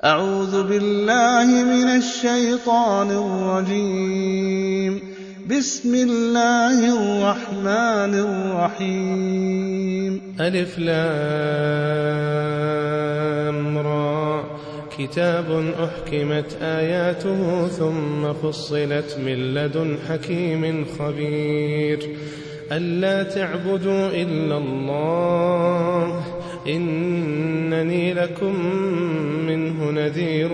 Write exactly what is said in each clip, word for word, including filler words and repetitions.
أعوذ بالله من الشيطان الرجيم. بسم الله الرحمن الرحيم. ألف لام را. كتاب أحكمت آياته ثم فصلت من لدن حكيم خبير. ألا تعبدوا إلا الله إنني لكم منه نذير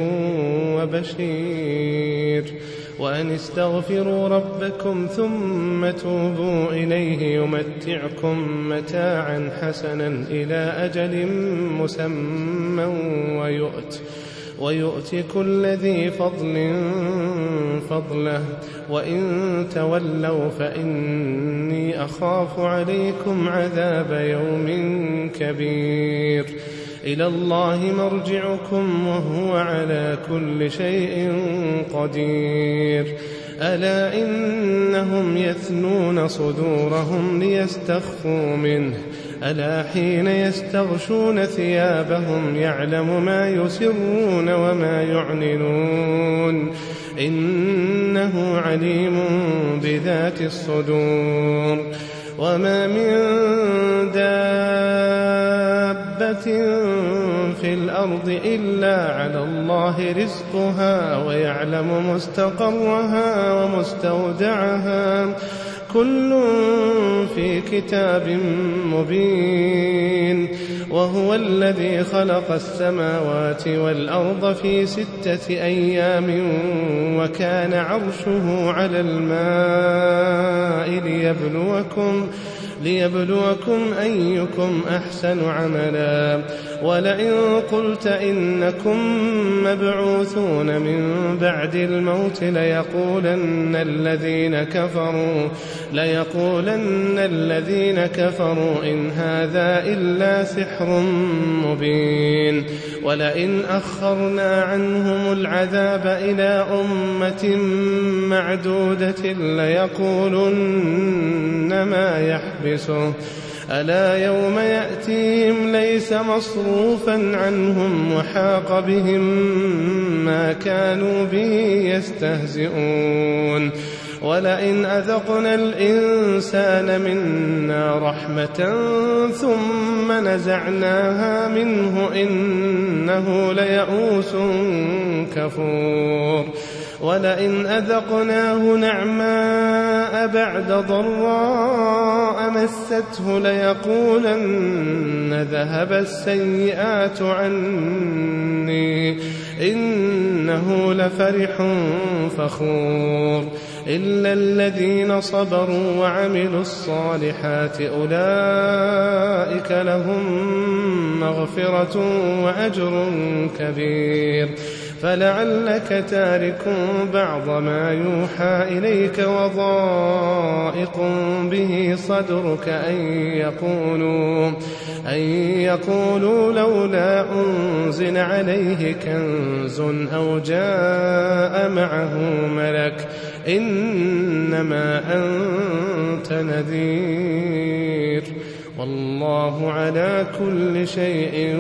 وبشير. وأن استغفروا ربكم ثم توبوا إليه يمتعكم متاعا حسنا إلى أجل مسمى ويؤت ويؤت كل ذي فضل فضله. وإن تولوا فإني أخاف عليكم عذاب يوم كبير. إلى الله مرجعكم وهو على كل شيء قدير. ألا إنهم يثنون صدورهم ليستخفوا منه ألا حين يستغشون ثيابهم يعلم ما يسرون وما يعلنون إنه عليم بذات الصدور. وما من دابة في الأرض إلا على الله رزقها ويعلم مستقرها ومستودعها كل في كتاب مبين. وهو الذي خلق السماوات والأرض في ستة أيام وكان عرشه على الماء ليبلوكم ليبلوكم أيكم أحسن عملا. ولئن قلت إنكم مبعوثون من بعد الموت ليقولن الذين كفروا ليقولن الذين كفروا إن هذا إلا سحر مبين. ولئن أخرنا عنهم العذاب إلى أمة معدودة ليقولن ما يحبسه ألا يوم يأتيهم ليس مصروفا عنهم وحاق بهم ما كانوا به يستهزئون. ولئن أذقنا الإنسان منا رحمة ثم نزعناها منه إنه ليئوس كفور. ولئن أذقناه نعماء بعد ضراء مسته ليقولن ذهب السيئات عني إنه لفرح فخور. إلا الذين صبروا وعملوا الصالحات أولئك لهم مغفرة وأجر كبير. فلعلك تارك بعض ما يوحى إليك وضائق به صدرك أن يقولوا, أن يقولوا لولا أنزل عليه كنز أو جاء معه ملك إنما أنت نذير والله على كل شيء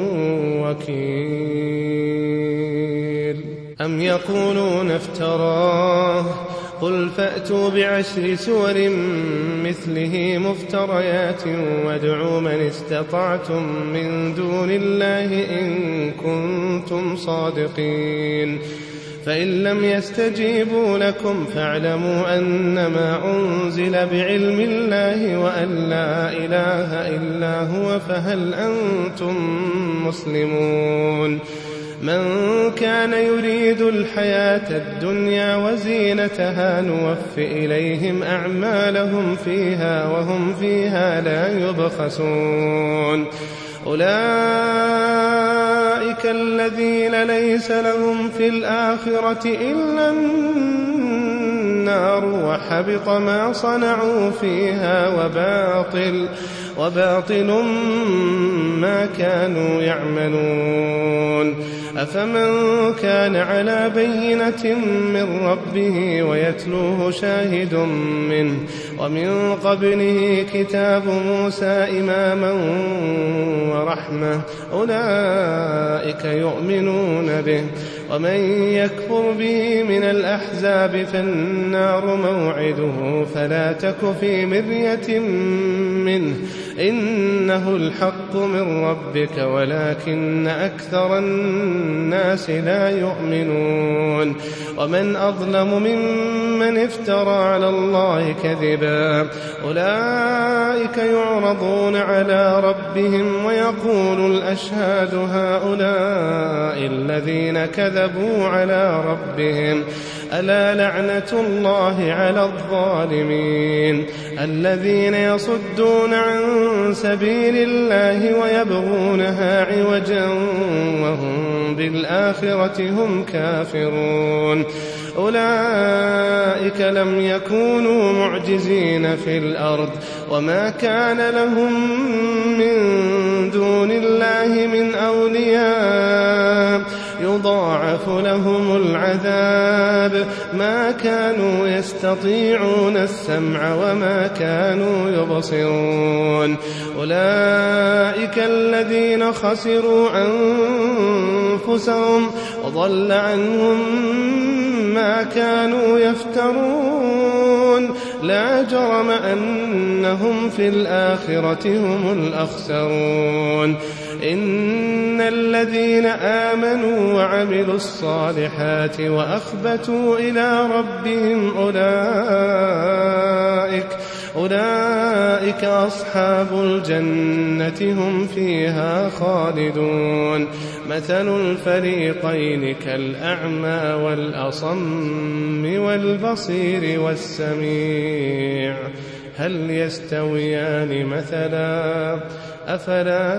وكيل. أم يقولون افتراه قل فأتوا بعشر سور مثله مفتريات وادعوا من استطعتم من دون الله إن كنتم صادقين. فإن لم يستجيبوا لكم فاعلموا أنما أنزل بعلم الله وأن لا إله إلا هو فهل أنتم مسلمون. من كان يريد الحياة الدنيا وزينتها نوف إليهم أعمالهم فيها وهم فيها لا يبخسون. أولئك الذين ليس لهم في الآخرة إلا النار وحبط ما صنعوا فيها وباطل, وباطل ما كانوا يعملون. أفمن كان على بينة من ربه ويتلوه شاهد منه ومن قبله كتاب موسى إماما ورحمة أولئك يؤمنون به، ومن يكفر به من الأحزاب فالنار موعده فلا تك في مرية منه إنه الحق من ربك ولكن أكثر الناس لا يؤمنون. ومن أظلم ممن افترى على الله كذبا أولئك يعرضون على ربهم ويقول الأشهاد هؤلاء الذين كذبوا على ربهم ألا لعنة الله على الظالمين الذين يصدون عن سبيل الله ويبغونها عوجا وهم بالآخرة هم كافرون. أولئك لم يكونوا معجزين في الأرض وما كان لهم من دون الله من أولياء يضاعف لهم العذاب ما كانوا يستطيعون السمع وما كانوا يبصرون. أولئك الذين خسروا أنفسهم وضل عنهم ما كانوا يفترون لا جرم أنهم في الآخرة هم الأخسرون. إن الذين آمنوا وعملوا الصالحات وأخبتوا إلى ربهم أولئك أولئك أصحاب الجنة هم فيها خالدون. مثل الفريقين كالأعمى والأصم والبصير والسميع هل يستويان مثلا أفلا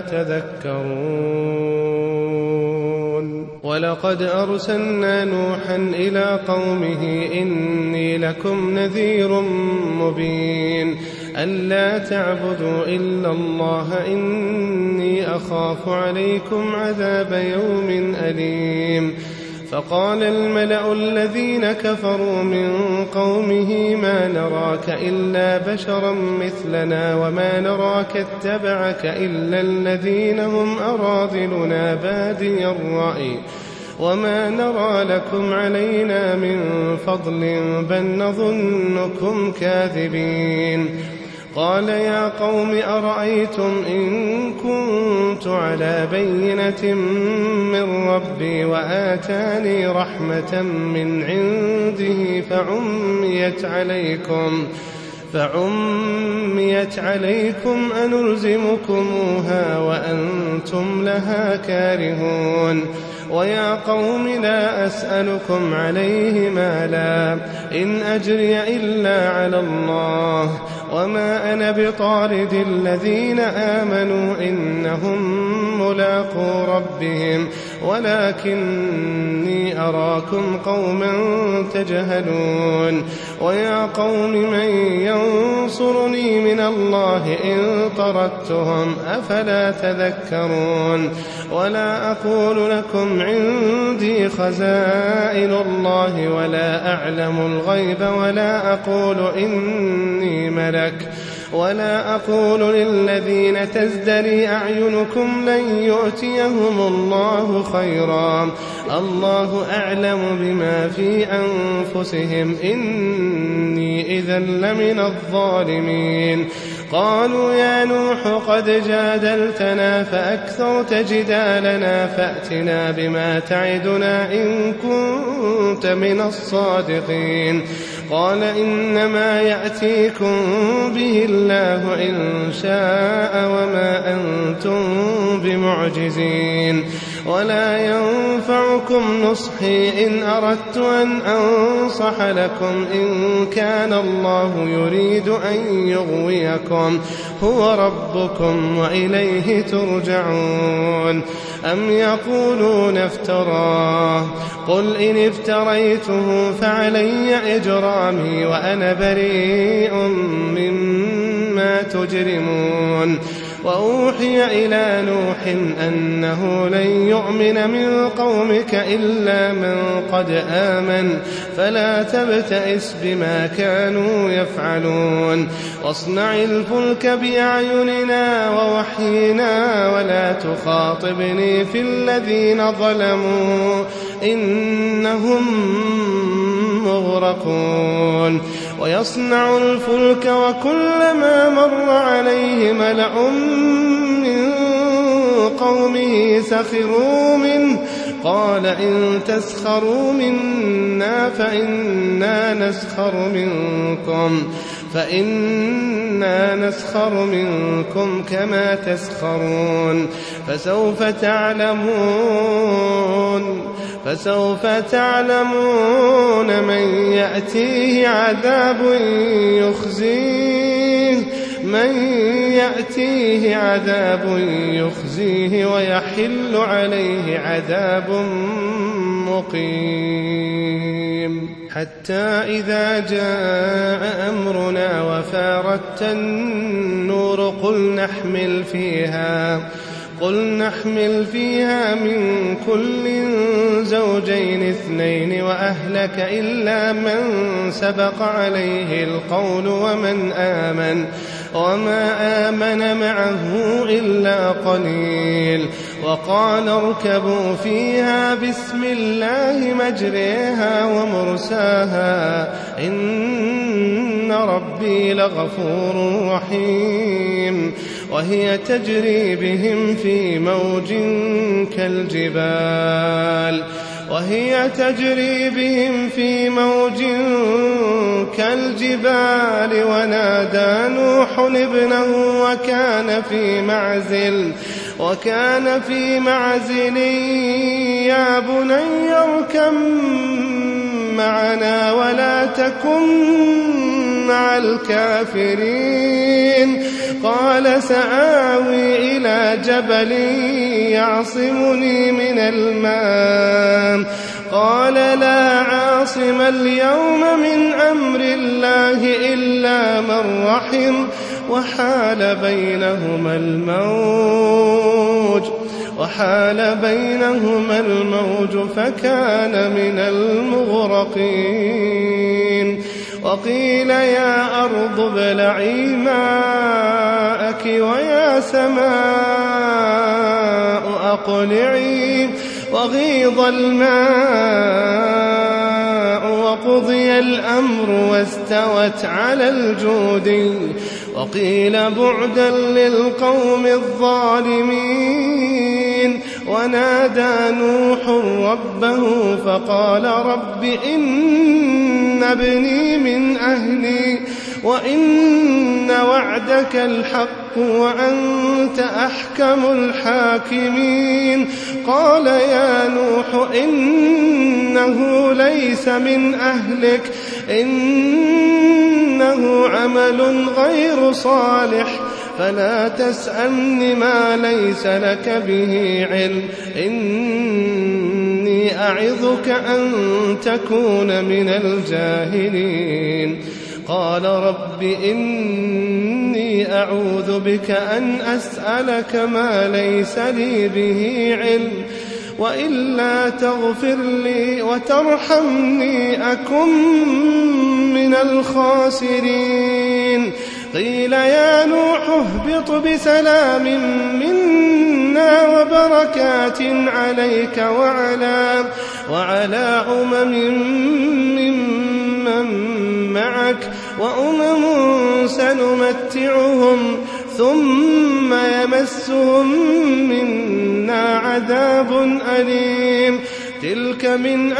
تذكرون. ولقد أرسلنا نوحا إلى قومه إني لكم نذير مبين ألا تعبدوا إلا الله إني أخاف عليكم عذاب يوم أليم. فقال الملأ الذين كفروا من قومه ما نراك إلا بشرا مثلنا وما نراك اتبعك إلا الذين هم أراذلنا بادي الرأي وما نرى لكم علينا من فضل بل نظنكم كاذبين. قال يا قوم أرأيتم إن كنت على بينة من ربي وآتاني رحمة من عنده فعميت عليكم فعميت عليكم أنلزمكموها وأنتم لها كارهون. ويا قوم لا أسألكم عليه مالا إن أجري إلا على الله وما أنا بطارد الذين آمنوا إنهم ملاقو ربهم ولكني أراكم قوما تجهلون. ويا قوم من ينصرني من الله إن طردتهم أفلا تذكرون. ولا أقول لكم عندي خزائن الله ولا أعلم الغيب ولا أقول إني ملك ولا أقول للذين تزدري أعينكم لن يؤتيهم الله خيرا الله أعلم بما في أنفسهم إني إذا لمن الظالمين. قالوا يا نوح قد جادلتنا فأكثرت جدالنا فأتنا بما تعدنا إن كنت من الصادقين. قال إنما يأتيكم به الله إن شاء وما أنتم بمعجزين. ولا ينفعكم نصحي إن أردت أن أنصح لكم إن كان الله يريد أن يغويكم هو ربكم وإليه ترجعون. أم يقولون افتراه قل إن افتريته فعلي إجرامي وأنا بريء مما بما تجرمون وأوحي إلى نوح أنه لن يؤمن من قومك إلا من قد آمن فلا تبتئس بما كانوا يفعلون واصنع الفلك بأعيننا ووحينا ولا تخاطبني في الذين ظلموا إنهم مغرقون ويصنع الفلك وكلما مر عليه ملأ من قومه سخروا منه قال إن تسخروا منا فإنا نسخر منكم فإنا نسخر منكم كما تسخرون فسوف تعلمون فسوف تعلمون من يأتيه عذاب يخزيه من يأتيه عذاب يخزيه ويحل عليه عذاب مقيم حتى إذا جاء أمرنا وفارت النور قل نحمل فيها قل نحمل فيها من كل زوجين اثنين وأهلك إلا من سبق عليه القول ومن آمن وما آمن معه إلا قليل وقال اركبوا فيها بسم الله مجريها ومرساها إن ربي لغفور رحيم وهي تجري بهم في موج كالجبال وهي تجري بهم في موج كالجبال ونادى نوح ابنه وكان في معزل وكان في معزل يا بني اركب معنا ولا تكن مع الكافرين قال سآوي إلى جبل يعصمني من الماء قال لا عاصم اليوم من أمر الله إلا من رحم وحال بينهما الموج وحال بينهما الموج فكان من المغرقين وقيل يا أرض ابلعي ماءك ويا سماء أقلعي وغيض الماء وقضي الأمر واستوت على الجود وقيل بعدا للقوم الظالمين ونادى نوح ربه فقال رب إن ابني من أهلي وإن وعدك الحق وأنت أحكم الحاكمين قال يا نوح إنه ليس من أهلك إنه عمل غير صالح فلا تسألني ما ليس لك به علم إني أعظك أن تكون من الجاهلين قال رب إني أعوذ بك أن أسألك ما ليس لي به علم وإلا تغفر لي وترحمني أكن من الخاسرين قيل يا نوح اهبط بسلام منا وبركات عليك وعلى, وعلى أمم ممن معك وأمم سنمتعهم ثم يمسهم منا عذاب أليم تلك من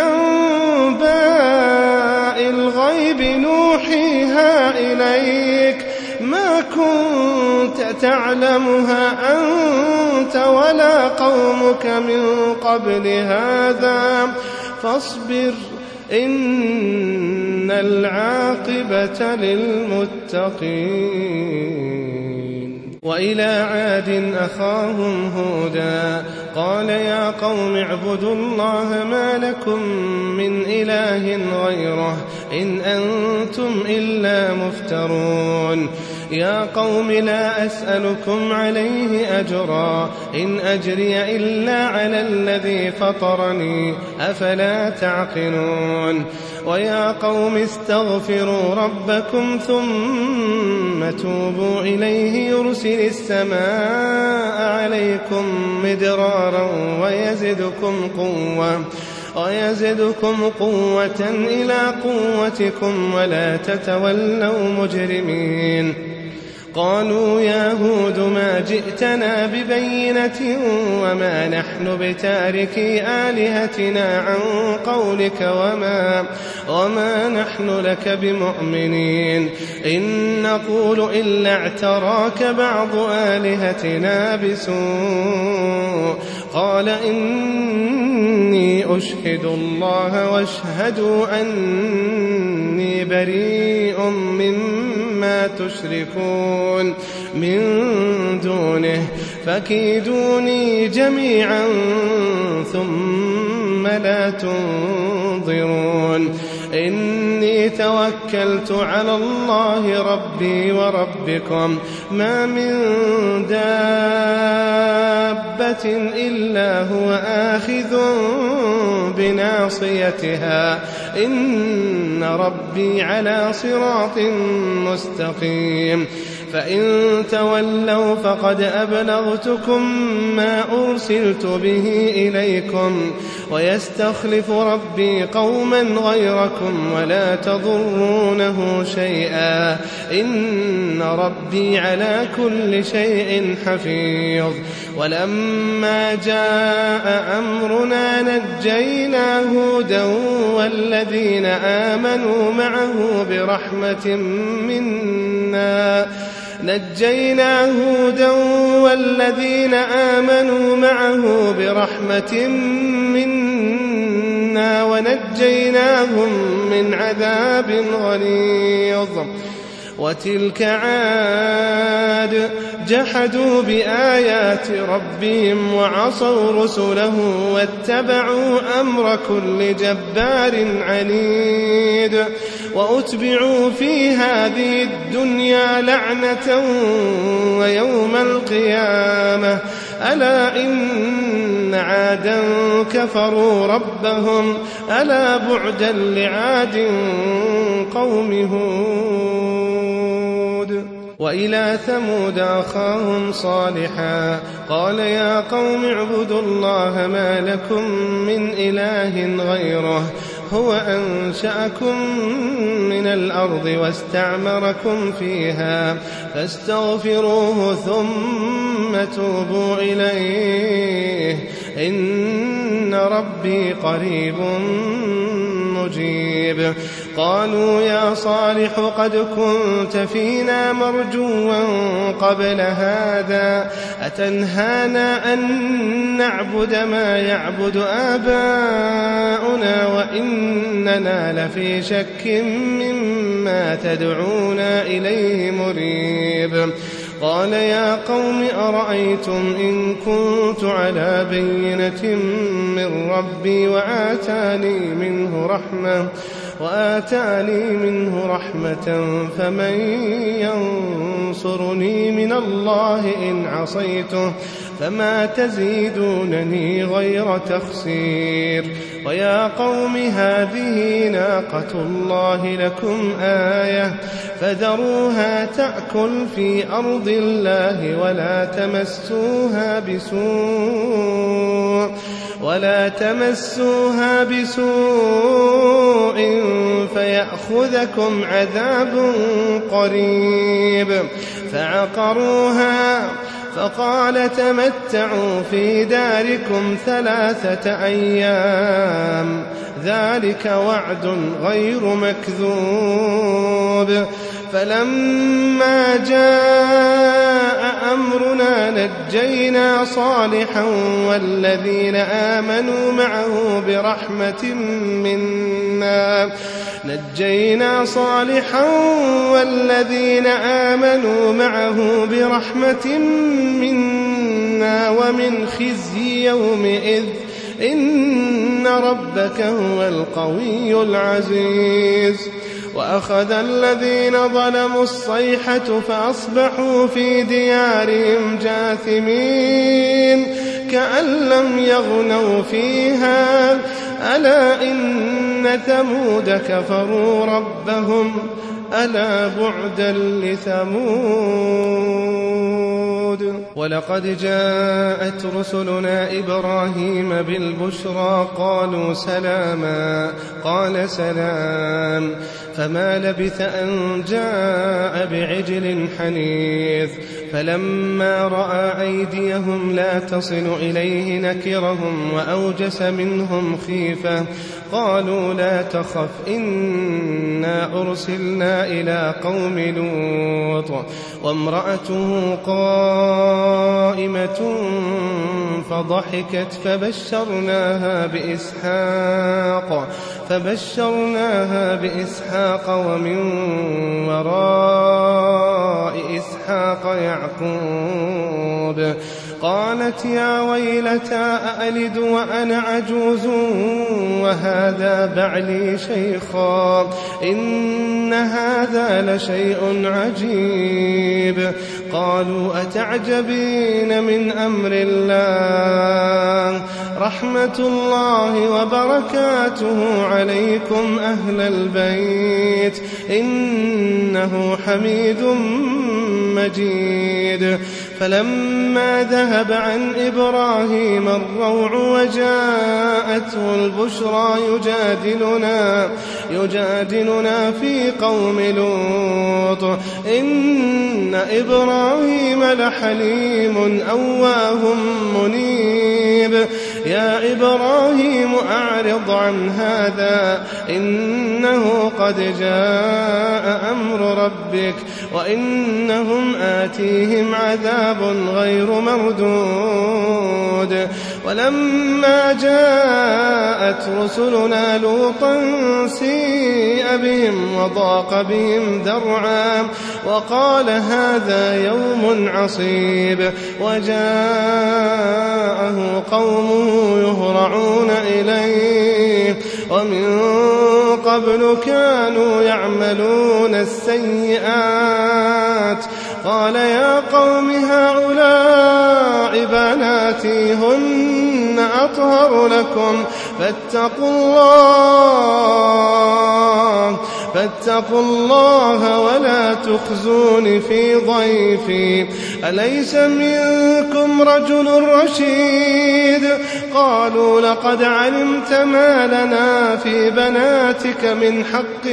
أنباء الغيب نوحيها إليك ما كنت تعلمها أنت ولا قومك من قبل هذا فاصبر إن العاقبة للمتقين وإلى عاد أخاهم هودا قال يا قوم اعبدوا الله ما لكم من إله غيره إن أنتم إلا مفترون يا قوم لا أسألكم عليه أجرا إن أجري إلا على الذي فطرني أفلا تعقلون ويا قوم استغفروا ربكم ثم توبوا إليه يرسل السماء عليكم مدرارا ويزدكم قوة ويزدكم قوة إلى قوتكم ولا تتولوا مجرمين قالوا يا هود ما جئتنا ببينة وما نحن بتاركي آلهتنا عن قولك وما, وما نحن لك بمؤمنين إن نقول إلا اعتراك بعض آلهتنا بسوء قال إني أشهد الله واشهدوا أني بريء مما تشركون من دونه فكيدوني جميعا ثم لا تنظرون إني توكلت على الله ربي وربكم ما من دابة إلا هو آخذ بناصيتها إن ربي على صراط مستقيم فإن تولوا فقد أبلغتكم ما أرسلت به إليكم ويستخلف ربي قوما غيركم ولا تضرونه شيئا إن ربي على كل شيء حفيظ ولما جاء أمرنا نجينا هودا والذين آمنوا معه برحمة منا نجينا هودا والذين آمنوا معه برحمة منا ونجيناهم من عذاب غليظ وتلك عاد جحدوا بآيات ربهم وعصوا رسله واتبعوا أمر كل جبار عنيد وأتبعوا في هذه الدنيا لعنة ويوم القيامة ألا إن عادا كفروا ربهم ألا بعدا لعاد قوم هود وإلى ثمود أخاهم صالحا قال يا قوم اعبدوا الله ما لكم من إله غيره هو أنشأكم من الأرض واستعمركم فيها فاستغفروه ثم توبوا إليه إن ربي قريب مجيب قالوا يا صالح قد كنت فينا مرجوا قبل هذا أتنهانا أن نعبد ما يعبد آباؤنا وإننا لفي شك مما تدعونا إليه مريب قال يا قوم أرأيتم إن كنت على بينة من ربي وآتاني منه رحمة وآتاني منه رحمة فمن ينصرني من الله إن عصيته فما تزيدونني غير تخسير ويا قوم هذه ناقة الله لكم آية فذروها تأكل في أرض الله ولا تمسوها بسوء ولا تمسوها بسوء فيأخذكم عذاب قريب فعقروها فقال تمتعوا في داركم ثلاثة أيام ذلك وعد غير مكذوب فلما جاء أمرنا نجينا صالحا والذين آمنوا معه برحمة منا نجينا صالحا والذين آمنوا معه برحمة منا ومن خزي يومئذ إن ربك هو القوي العزيز وأخذ الذين ظلموا الصيحة فأصبحوا في ديارهم جاثمين كأن لم يغنوا فيها ألا إن ثمود كفروا ربهم ألا بعدا لثمود. ولقد جاءت رسلنا إبراهيم بالبشرى قالوا سلاما قال سلام فما لبث أن جاء بعجل حنيذ فلما رأى أيديهم لا تصل إليه نكرهم وأوجس منهم خيفة قالوا لا تخف إنا أرسلنا إلى قوم لوط وامرأته قائمة فضحكت فبشرناها بإسحاق فبشرناها بإسحاق ومن وراء إسحاق يعقوب قالت يا ويلتى أألد وأنا عجوز وهذا بعلي شيخا إن هذا لشيء عجيب. قالوا أتعجبين من أمر الله رحمة الله وبركاته عليكم أهل البيت إنه حميد مجيد. فلما ذهب عن إبراهيم الروع وجاءته البشرى يجادلنا, يجادلنا في قوم لوط إن إبراهيم لحليم أواه منيب. يا إبراهيم أعرض عن هذا إنه قد جاء أمر ربك وإنهم آتيهم عذاب غير مردود. ولما جاءت رسلنا لوطا سيء بهم وضاق بهم ذرعا وقال هذا يوم عصيب وجاءه قومه يهرعون إليه ومن قبل كانوا يعملون السيئات قال يا قوم هؤلاء بناتي هن أطهر لكم فاتقوا الله فاتقوا الله ولا تخزون في ضيفي أليس منكم رجل رشيد. قالوا لقد علمت ما لنا في بناتك من حق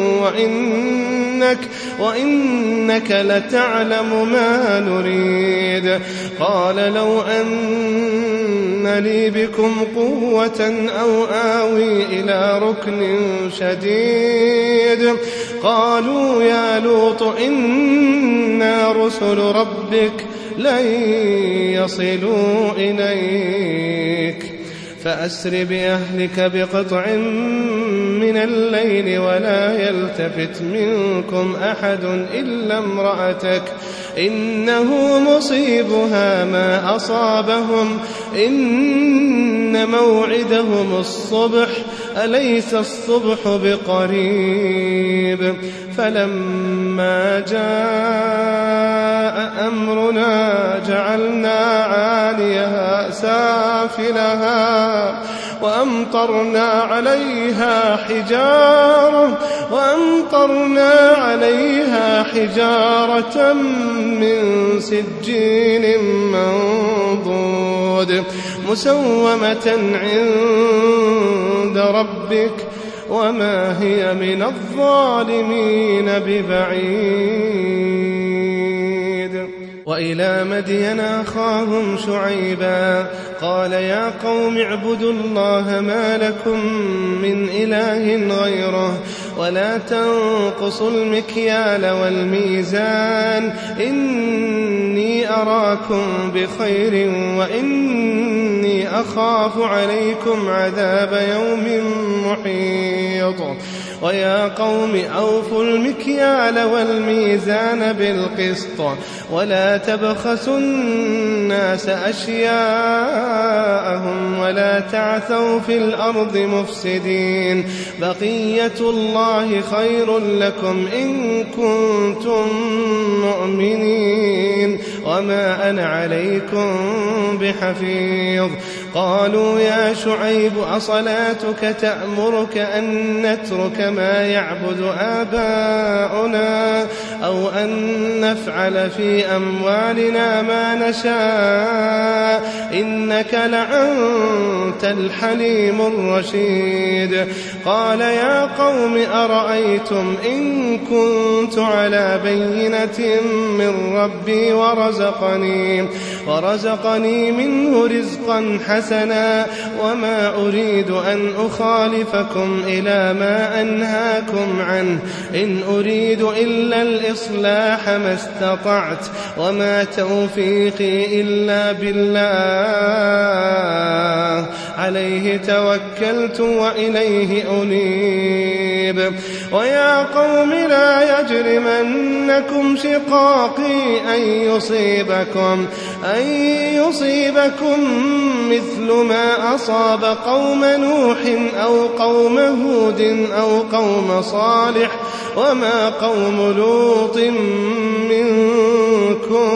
وإنك, وإنك لتعلم ما نريد. قال لو أن لي بكم قوة أو آوي إلى ركن شديد. قالوا يا لوط إنا رسل ربك لن يصلوا إليك فأسر بأهلك بقطع من الليل ولا يلتفت منكم أحد إلا امرأتك إنه مصيبها ما أصابهم إن موعدهم الصبح أليس الصبح بقريب. فلما جاء أمرنا جعلنا عاليها سافلها وأمطرنا عليها حجارة وأمطرنا عليها حجارة من سجيل منضود مسومة عند ربك وما هي من الظالمين ببعيد. وإلى مدين أخاهم شعيبا قال يا قوم اعبدوا الله ما لكم من إله غيره ولا تنقصوا المكيال والميزان إني أراكم بخير وإني أخاف عليكم عذاب يوم محيط. ويا قوم أوفوا المكيال والميزان بالقسط ولا تبخسوا الناس أشياءهم ولا تعثوا في الأرض مفسدين. بقية الله الله خير لكم إن كنتم مؤمنين وما أنا عليكم بحفيظ. قالوا يا شعيب أصلاتك تأمرك أن نترك ما يعبد آباؤنا أو أن نفعل في أموالنا ما نشاء إنك لأنت الحليم الرشيد. قال يا قوم أرأيتم إن كنت على بينة من ربي ورزقني, ورزقني منه رزقا حسنا وما أريد أن أخالفكم إلى ما أنهاكم عنه إن أريد إلا الإصلاح ما استطعت وما توفيقي إلا بالله عليه توكلت وإليه أنيب. ويا قوم لا يجرمنكم شقاقي أن يصيبكم, أن يصيبكم مثل ما أصاب قوم نوح أو قوم هود أو قوم صالح وما قوم لوط منكم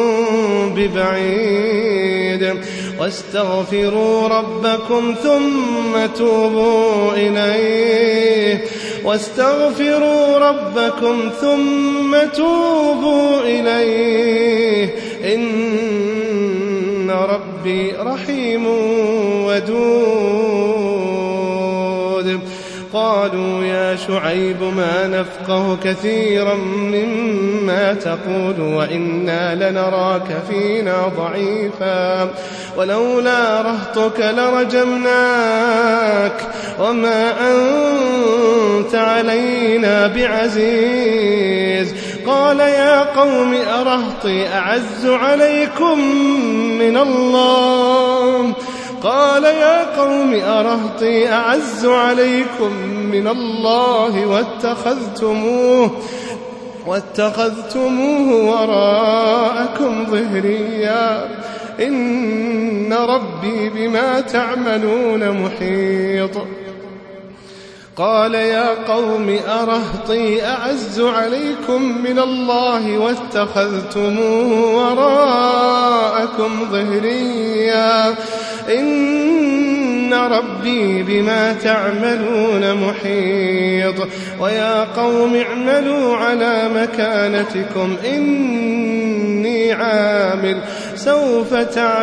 ببعيد. واستغفروا ربكم ثم توبوا إليه واستغفروا ربكم ثم توبوا إليه إن ربي رحيم ودود. قالوا يا شعيب ما نفقه كثيرا مما تقول وإنا لنراك فينا ضعيفا ولولا رهطك لرجمناك وما أنت علينا بعزيز. قال يا قوم أرهطي أعز عليكم من الله قال يا قوم أرهطي أعز عليكم من الله واتخذتموه واتخذتموه وراءكم ظهريا إن ربي بما تعملون محيط. قال يا قوم أرهطي أعز عليكم من الله واتخذتموه وراءكم ظهريا إن ربي بما تعملون محيط. ويا قوم اعملوا على مكانتكم إني عامل سوف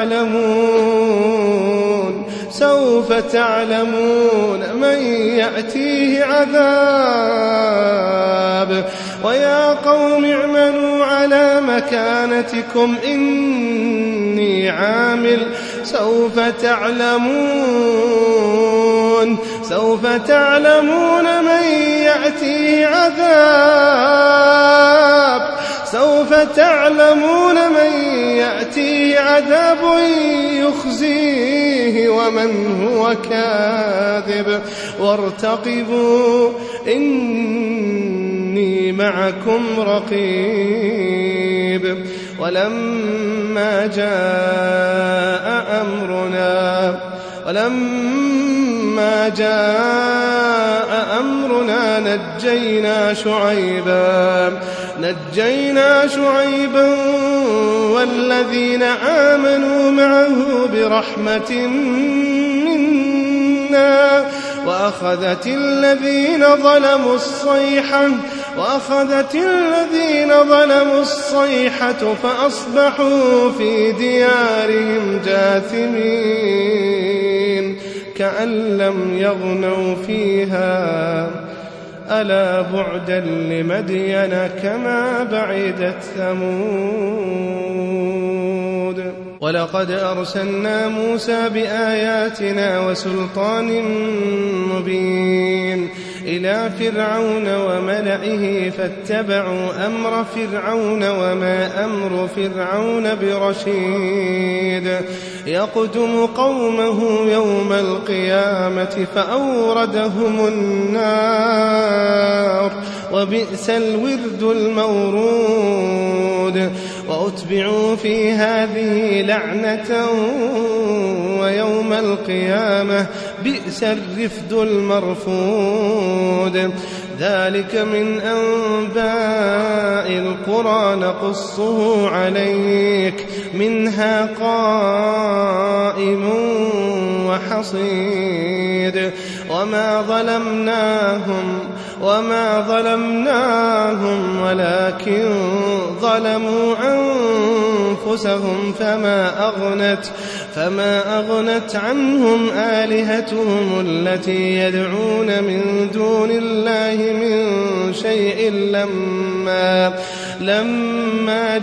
تعلمون سوف تعلمون من يأتيه عذاب. ويا قوم اعملوا على مكانتكم إني عامل سوف تعلمون سوف تعلمون من يأتيه عذاب سوف تعلمون من يأتيه عذاب يخزيه ومن هو كاذب وارتقبوا إني معكم رقيب. ولما جاء أمرنا ولما جاء أمرنا نجينا شعيبا نجينا شعيبا والذين آمنوا معه برحمة منا وأخذت الذين ظلموا الصيحة وأخذت الذين ظلموا الصيحة فأصبحوا في ديارهم جاثمين كأن لم يغنوا فيها ألا بعدا لمدين كما بعدت ثمود. ولقد أرسلنا موسى بآياتنا وسلطان مبين إلى فرعون وملئه فاتبعوا أمر فرعون وما أمر فرعون برشيد يقدم قومه يوم القيامة فأوردهم النار وبئس الورد المورود. وأتبعوا في هذه لعنة ويوم القيامة بئس الرفد المرفود. ذلك من أنباء القرى نقصه عليك منها قائم وحصيد. وما ظلمناهم وما ظلمناهم ولكن ظلموا أنفسهم فما أغنت فما أغنت عنهم آلهتهم التي يدعون من دون الله من شيء لما لما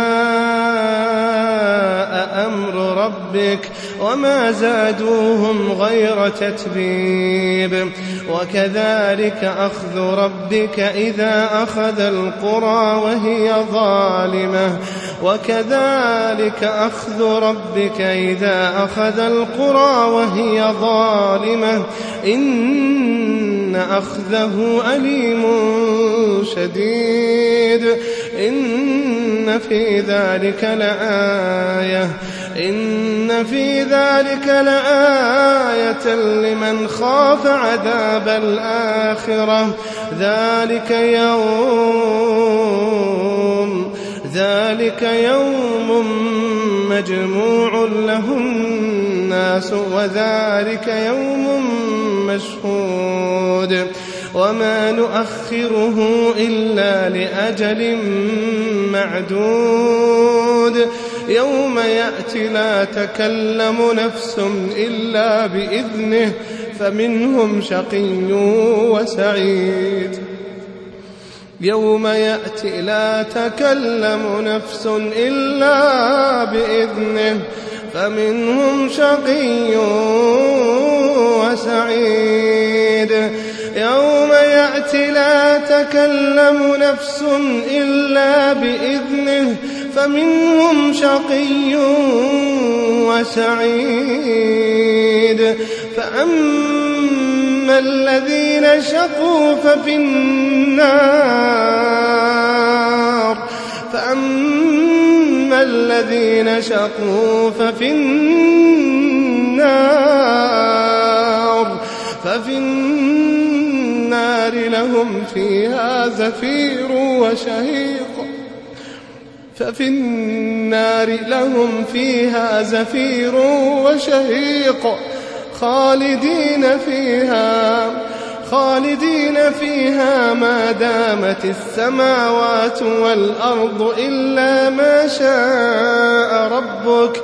جاء أمر ربك وما زادوهم غير تتبيب. وكذلك أخذ ربك إذا أخذ القرى وهي ظالمة وكذلك أخذ ربك إذا أخذ القرى وهي ظالمة إن أخذه أليم شديد. إن في ذلك لآية إن في ذلك لآية لمن خاف عذاب الآخرة. ذلك يوم ذلك يوم مجموع له الناس وذلك يوم مشهود. وما نؤخره إلا لأجل معدود. يوم يأتي لا تكلم نفس إلا بإذنه فمنهم شقي وسعيد. يوم يأتي لا تكلم نفس إلا بإذنه فمنهم شقي وسعيد. يوم يأتي لا تكلم نفس إلا بإذنه فمنهم شقي وسعيد. فأما الذين شقوا ففي النار فأما الذين شقوا ففي النار ففي النار لهم فيها زفير وشهيق ففي النار لهم فيها زفير وشهيق خالدين فيها خالدين فيها ما دامت السماوات والأرض إلا ما شاء ربك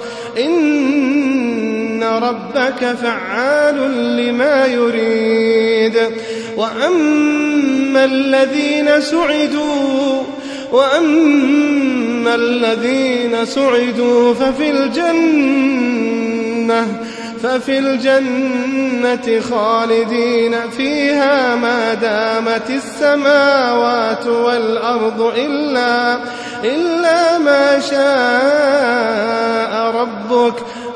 إن ربك فعال لما يريد. وأما الذين سعدوا وأما الذين سعدوا ففي الجنة ففي الجنة خالدين فيها ما دامت السماوات والأرض إلا إلا ما شاء ربك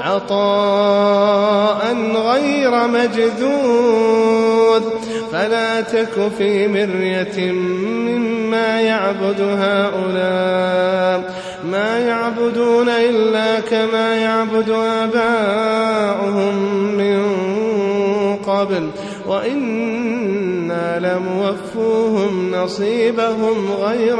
عطاء غير مجذوذ. فلا تك في مرية مما يعبد هؤلاء ما يعبدون إلا كما يعبد آباؤهم من قبل وإنا لموفوهم نصيبهم غير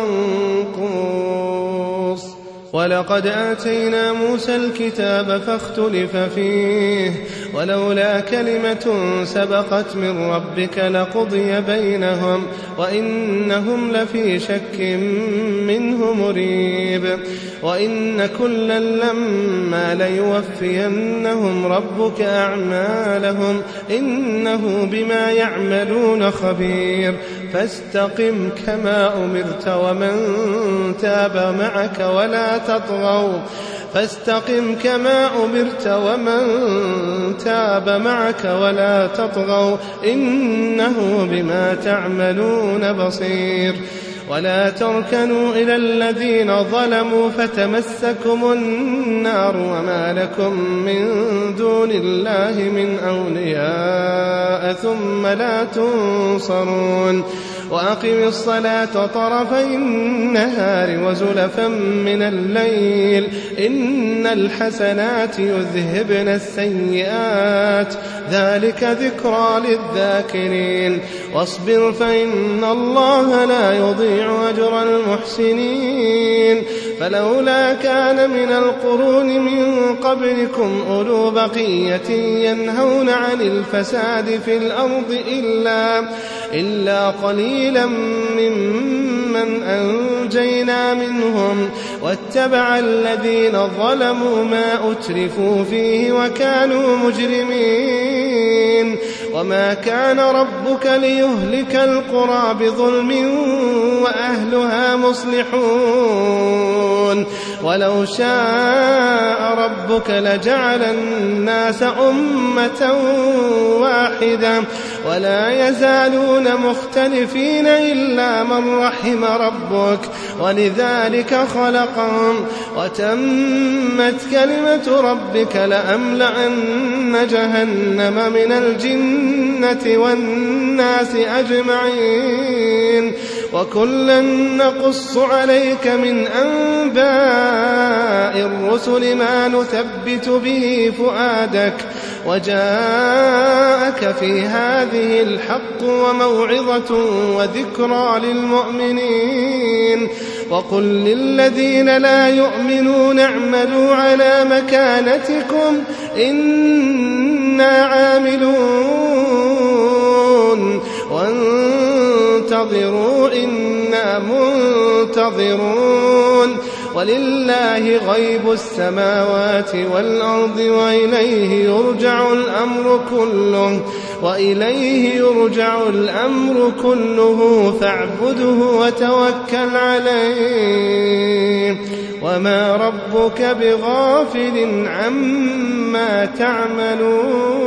منقوص. ولقد آتينا موسى الكتاب فاختلف فيه ولولا كلمة سبقت من ربك لقضي بينهم وإنهم لفي شك منه مريب. وإن كلا لما ليوفينهم ربك أعمالهم إنه بما يعملون خبير. فاستقم كما أمرت ومن تاب معك ولا تطغوا فاستقم كما أمرت ومن تاب معك ولا تطغوا إنه بما تعملون بصير. ولا تركنوا إلى الذين ظلموا فتمسكم النار وما لكم من دون الله من أولياء ثم لا تنصرون وأقم الصلاة طرفي النهار وزلفا من الليل إن الحسنات يذهبن السيئات ذلك ذكرى للذاكرين واصبر فإن الله لا يضيع أجر المحسنين فلولا كان من القرون من قبلكم أولو بقية ينهون عن الفساد في الأرض إلا, إلا قليلا ممن أنجينا منهم واتبع الذين ظلموا ما أترفوا فيه وكانوا مجرمين وما كان ربك ليهلك القرى بظلم وأهلها مصلحون ولو شاء ربك لجعل الناس أمة واحدة ولا يزالون مختلفين إلا من رحم ربك ولذلك خلقهم وتمت كلمة ربك لأملأن جهنم من الجنة والناس أجمعين وكلا نقص عليك من أنباء الرسل ما نثبت به فؤادك وجاءك في هذه الحق وموعظة وذكرى للمؤمنين وقل للذين لا يؤمنون اعملوا على مكانتكم إنا عاملون وانتظروا إنا منتظرون ولله غيب السماوات والأرض وإليه يرجع الأمر كله وإليه يرجع الأمر كله فاعبده وتوكل عليه وما ربك بغافل عما تعملون